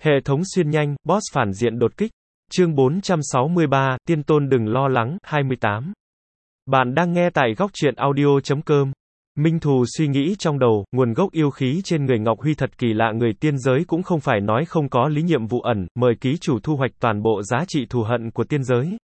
Hệ thống xuyên nhanh, boss phản diện đột kích. Chương 463, Tiên Tôn đừng lo lắng, 28. Bạn đang nghe tại góc truyện audio.com. Minh Thù suy nghĩ trong đầu, nguồn gốc yêu khí trên người Ngọc Huy thật kỳ lạ, người tiên giới cũng không phải nói không có lý nhiệm vụ ẩn, mời ký chủ thu hoạch toàn bộ giá trị thù hận của tiên giới.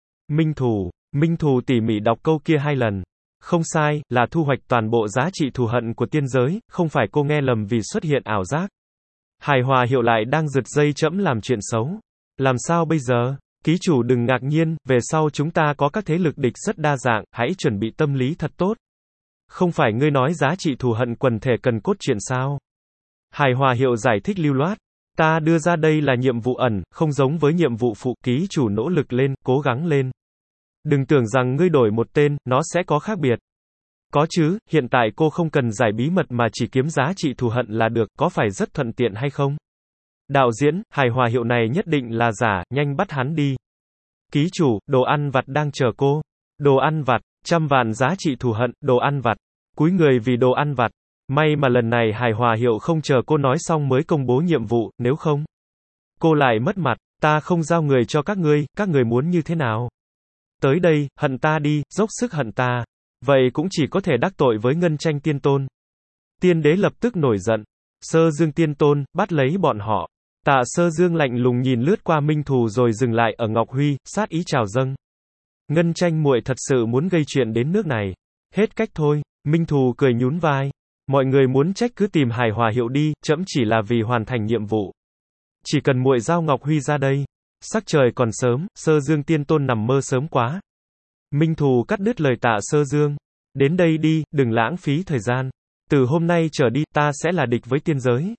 Minh Thù tỉ mỉ đọc câu kia 2 lần. Không sai, là thu hoạch toàn bộ giá trị thù hận của tiên giới, không phải cô nghe lầm vì xuất hiện ảo giác. Hài Hòa Hiệu lại đang giật dây trẫm làm chuyện xấu. Làm sao bây giờ? Ký chủ đừng ngạc nhiên, về sau chúng ta có các thế lực địch rất đa dạng, hãy chuẩn bị tâm lý thật tốt. Không phải ngươi nói giá trị thù hận quần thể cần cốt truyện sao? Hài Hòa Hiệu giải thích lưu loát. Ta đưa ra đây là nhiệm vụ ẩn, không giống với nhiệm vụ phụ, ký chủ nỗ lực lên, cố gắng lên. Đừng tưởng rằng ngươi đổi một tên, nó sẽ có khác biệt. Có chứ, hiện tại cô không cần giải bí mật mà chỉ kiếm giá trị thù hận là được, có phải rất thuận tiện hay không? Đạo diễn, Hài Hòa Hiệu này nhất định là giả, nhanh bắt hắn đi. Ký chủ, đồ ăn vặt đang chờ cô. Đồ ăn vặt, 100 vạn giá trị thù hận, đồ ăn vặt. Cúi người vì đồ ăn vặt. May mà lần này Hài Hòa Hiệu không chờ cô nói xong mới công bố nhiệm vụ, nếu không, cô lại mất mặt. Ta không giao người cho các ngươi muốn như thế nào? Tới đây, hận ta đi, dốc sức hận ta. Vậy cũng chỉ có thể đắc tội với Ngân Tranh Tiên Tôn. Tiên đế lập tức nổi giận. Sơ Dương Tiên Tôn, bắt lấy bọn họ. Tạ Sơ Dương lạnh lùng nhìn lướt qua Minh Thù rồi dừng lại ở Ngọc Huy, sát ý trào dâng. Ngân Tranh muội thật sự muốn gây chuyện đến nước này. Hết cách thôi. Minh Thù cười nhún vai. Mọi người muốn trách cứ tìm Hài Hòa Hiệu đi, trẫm chỉ là vì hoàn thành nhiệm vụ. Chỉ cần muội giao Ngọc Huy ra đây. Sắc trời còn sớm, Sơ Dương Tiên Tôn nằm mơ sớm quá. Minh Thù cắt đứt lời Tạ Sơ Dương. Đến đây đi, đừng lãng phí thời gian. Từ hôm nay trở đi, ta sẽ là địch với tiên giới.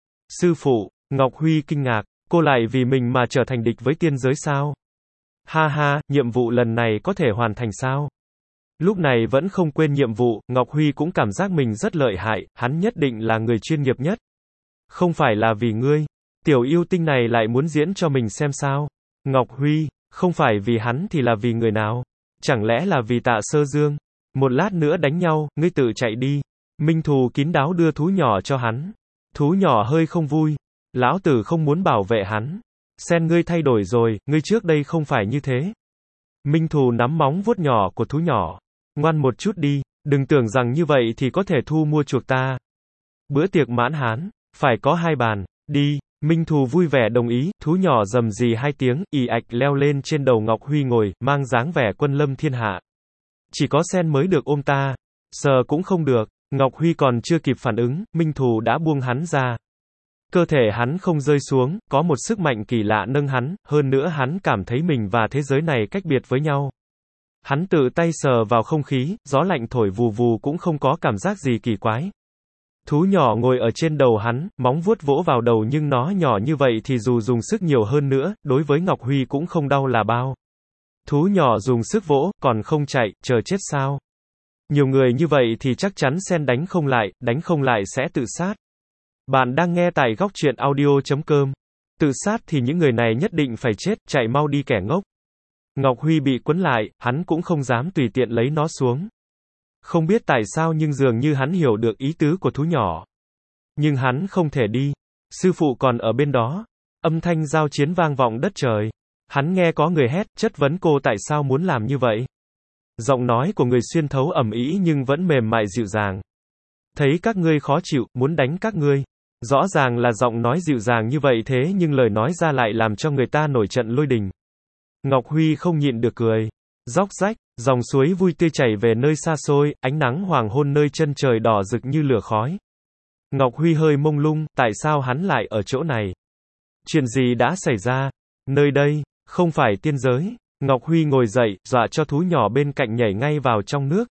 Sư phụ, Ngọc Huy kinh ngạc, cô lại vì mình mà trở thành địch với tiên giới sao? Ha ha, nhiệm vụ lần này có thể hoàn thành sao? Lúc này vẫn không quên nhiệm vụ, Ngọc Huy cũng cảm giác mình rất lợi hại, hắn nhất định là người chuyên nghiệp nhất. Không phải là vì ngươi. Tiểu yêu tinh này lại muốn diễn cho mình xem sao? Ngọc Huy, không phải vì hắn thì là vì người nào? Chẳng lẽ là vì Tạ Sơ Dương? Một lát nữa đánh nhau, ngươi tự chạy đi. Minh Thù kín đáo đưa thú nhỏ cho hắn. Thú nhỏ hơi không vui. Lão tử không muốn bảo vệ hắn. Sen ngươi thay đổi rồi, ngươi trước đây không phải như thế. Minh Thù nắm móng vuốt nhỏ của thú nhỏ. Ngoan một chút đi, đừng tưởng rằng như vậy thì có thể thu mua chuộc ta. Bữa tiệc mãn hán, phải có 2 bàn, đi. Minh Thù vui vẻ đồng ý, thú nhỏ rầm rì 2 tiếng, ì ạch leo lên trên đầu Ngọc Huy ngồi, mang dáng vẻ quân lâm thiên hạ. Chỉ có Sen mới được ôm ta. Sờ cũng không được. Ngọc Huy còn chưa kịp phản ứng, Minh Thù đã buông hắn ra. Cơ thể hắn không rơi xuống, có một sức mạnh kỳ lạ nâng hắn, hơn nữa hắn cảm thấy mình và thế giới này cách biệt với nhau. Hắn tự tay sờ vào không khí, gió lạnh thổi vù vù cũng không có cảm giác gì kỳ quái. Thú nhỏ ngồi ở trên đầu hắn, móng vuốt vỗ vào đầu nhưng nó nhỏ như vậy thì dù dùng sức nhiều hơn nữa, đối với Ngọc Huy cũng không đau là bao. Thú nhỏ dùng sức vỗ, còn không chạy, chờ chết sao? Nhiều người như vậy thì chắc chắn Sen đánh không lại sẽ tự sát. Bạn đang nghe tại góc truyện audio.com. Tự sát thì những người này nhất định phải chết, chạy mau đi kẻ ngốc. Ngọc Huy bị quấn lại, hắn cũng không dám tùy tiện lấy nó xuống. Không biết tại sao nhưng dường như hắn hiểu được ý tứ của thú nhỏ. Nhưng hắn không thể đi. Sư phụ còn ở bên đó. Âm thanh giao chiến vang vọng đất trời. Hắn nghe có người hét, chất vấn cô tại sao muốn làm như vậy. Giọng nói của người xuyên thấu ầm ĩ nhưng vẫn mềm mại dịu dàng. Thấy các ngươi khó chịu, muốn đánh các ngươi. Rõ ràng là giọng nói dịu dàng như vậy thế nhưng lời nói ra lại làm cho người ta nổi trận lôi đình. Ngọc Huy không nhịn được cười. Róc rách, dòng suối vui tươi chảy về nơi xa xôi, ánh nắng hoàng hôn nơi chân trời đỏ rực như lửa khói. Ngọc Huy hơi mông lung, tại sao hắn lại ở chỗ này? Chuyện gì đã xảy ra? Nơi đây, không phải tiên giới. Ngọc Huy ngồi dậy, dọa cho thú nhỏ bên cạnh nhảy ngay vào trong nước.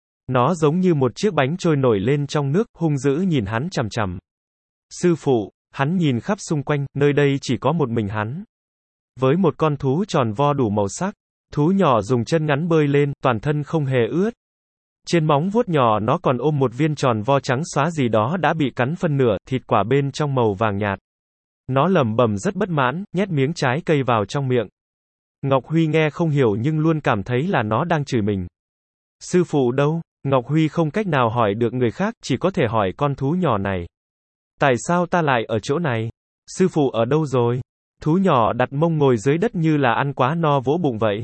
Nó giống như một chiếc bánh trôi nổi lên trong nước, hung dữ nhìn hắn chằm chằm. Sư phụ, hắn nhìn khắp xung quanh, nơi đây chỉ có một mình hắn. Với một con thú tròn vo đủ màu sắc, thú nhỏ dùng chân ngắn bơi lên, toàn thân không hề ướt. Trên móng vuốt nhỏ nó còn ôm một viên tròn vo trắng xóa gì đó đã bị cắn phân nửa, thịt quả bên trong màu vàng nhạt. Nó lẩm bẩm rất bất mãn, nhét miếng trái cây vào trong miệng. Ngọc Huy nghe không hiểu nhưng luôn cảm thấy là nó đang chửi mình. Sư phụ đâu? Ngọc Huy không cách nào hỏi được người khác, chỉ có thể hỏi con thú nhỏ này. Tại sao ta lại ở chỗ này? Sư phụ ở đâu rồi? Thú nhỏ đặt mông ngồi dưới đất như là ăn quá no vỗ bụng vậy.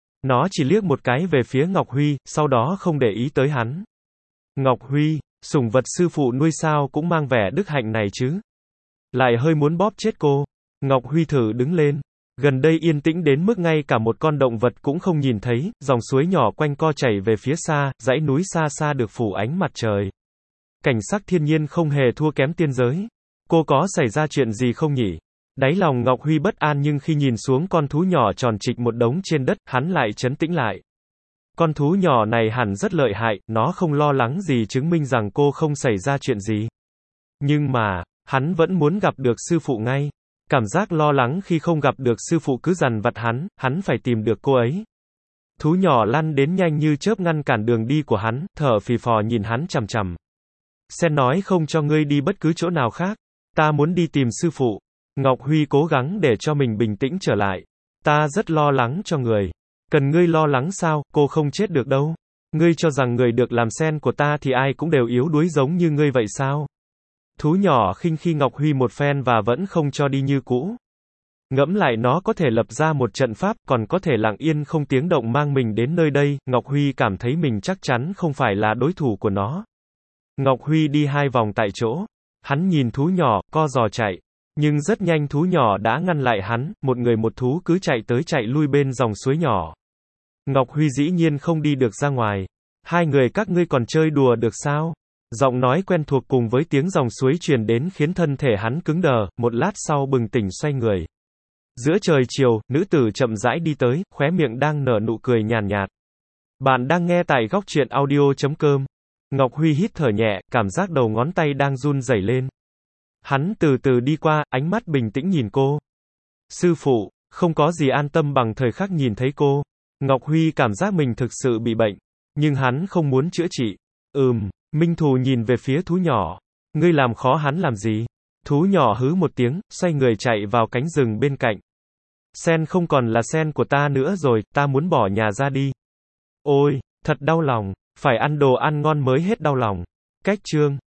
Nó chỉ liếc một cái về phía Ngọc Huy, sau đó không để ý tới hắn. Ngọc Huy, sủng vật sư phụ nuôi sao cũng mang vẻ đức hạnh này chứ. Lại hơi muốn bóp chết cô. Ngọc Huy thử đứng lên. Gần đây yên tĩnh đến mức ngay cả một con động vật cũng không nhìn thấy, dòng suối nhỏ quanh co chảy về phía xa, dãy núi xa xa được phủ ánh mặt trời. Cảnh sắc thiên nhiên không hề thua kém tiên giới. Cô có xảy ra chuyện gì không nhỉ? Đáy lòng Ngọc Huy bất an nhưng khi nhìn xuống con thú nhỏ tròn trịch một đống trên đất, hắn lại trấn tĩnh lại. Con thú nhỏ này hẳn rất lợi hại, nó không lo lắng gì chứng minh rằng cô không xảy ra chuyện gì. Nhưng mà, hắn vẫn muốn gặp được sư phụ ngay. Cảm giác lo lắng khi không gặp được sư phụ cứ dằn vặt hắn phải tìm được cô ấy. Thú nhỏ lăn đến nhanh như chớp ngăn cản đường đi của hắn, thở phì phò nhìn hắn chằm chằm. Sen nói không cho ngươi đi bất cứ chỗ nào khác. Ta muốn đi tìm sư phụ. Ngọc Huy cố gắng để cho mình bình tĩnh trở lại. Ta rất lo lắng cho người. Cần ngươi lo lắng sao, cô không chết được đâu. Ngươi cho rằng người được làm sen của ta thì ai cũng đều yếu đuối giống như ngươi vậy sao? Thú nhỏ khinh khi Ngọc Huy một phen và vẫn không cho đi như cũ. Ngẫm lại nó có thể lập ra một trận pháp, còn có thể lặng yên không tiếng động mang mình đến nơi đây, Ngọc Huy cảm thấy mình chắc chắn không phải là đối thủ của nó. Ngọc Huy đi 2 vòng tại chỗ. Hắn nhìn thú nhỏ, co giò chạy. Nhưng rất nhanh thú nhỏ đã ngăn lại hắn, một người một thú cứ chạy tới chạy lui bên dòng suối nhỏ. Ngọc Huy dĩ nhiên không đi được ra ngoài. Hai người các ngươi còn chơi đùa được sao? Giọng nói quen thuộc cùng với tiếng dòng suối truyền đến khiến thân thể hắn cứng đờ, một lát sau bừng tỉnh xoay người. Giữa trời chiều, nữ tử chậm rãi đi tới, khóe miệng đang nở nụ cười nhàn nhạt. Bạn đang nghe tại góc truyện audio.com. Ngọc Huy hít thở nhẹ, cảm giác đầu ngón tay đang run rẩy lên. Hắn từ từ đi qua, ánh mắt bình tĩnh nhìn cô. Sư phụ, không có gì an tâm bằng thời khắc nhìn thấy cô. Ngọc Huy cảm giác mình thực sự bị bệnh, nhưng hắn không muốn chữa trị. Minh Thù nhìn về phía thú nhỏ. Ngươi làm khó hắn làm gì? Thú nhỏ hứ một tiếng, xoay người chạy vào cánh rừng bên cạnh. Sen không còn là sen của ta nữa rồi, ta muốn bỏ nhà ra đi. Ôi, thật đau lòng, phải ăn đồ ăn ngon mới hết đau lòng. Cách chương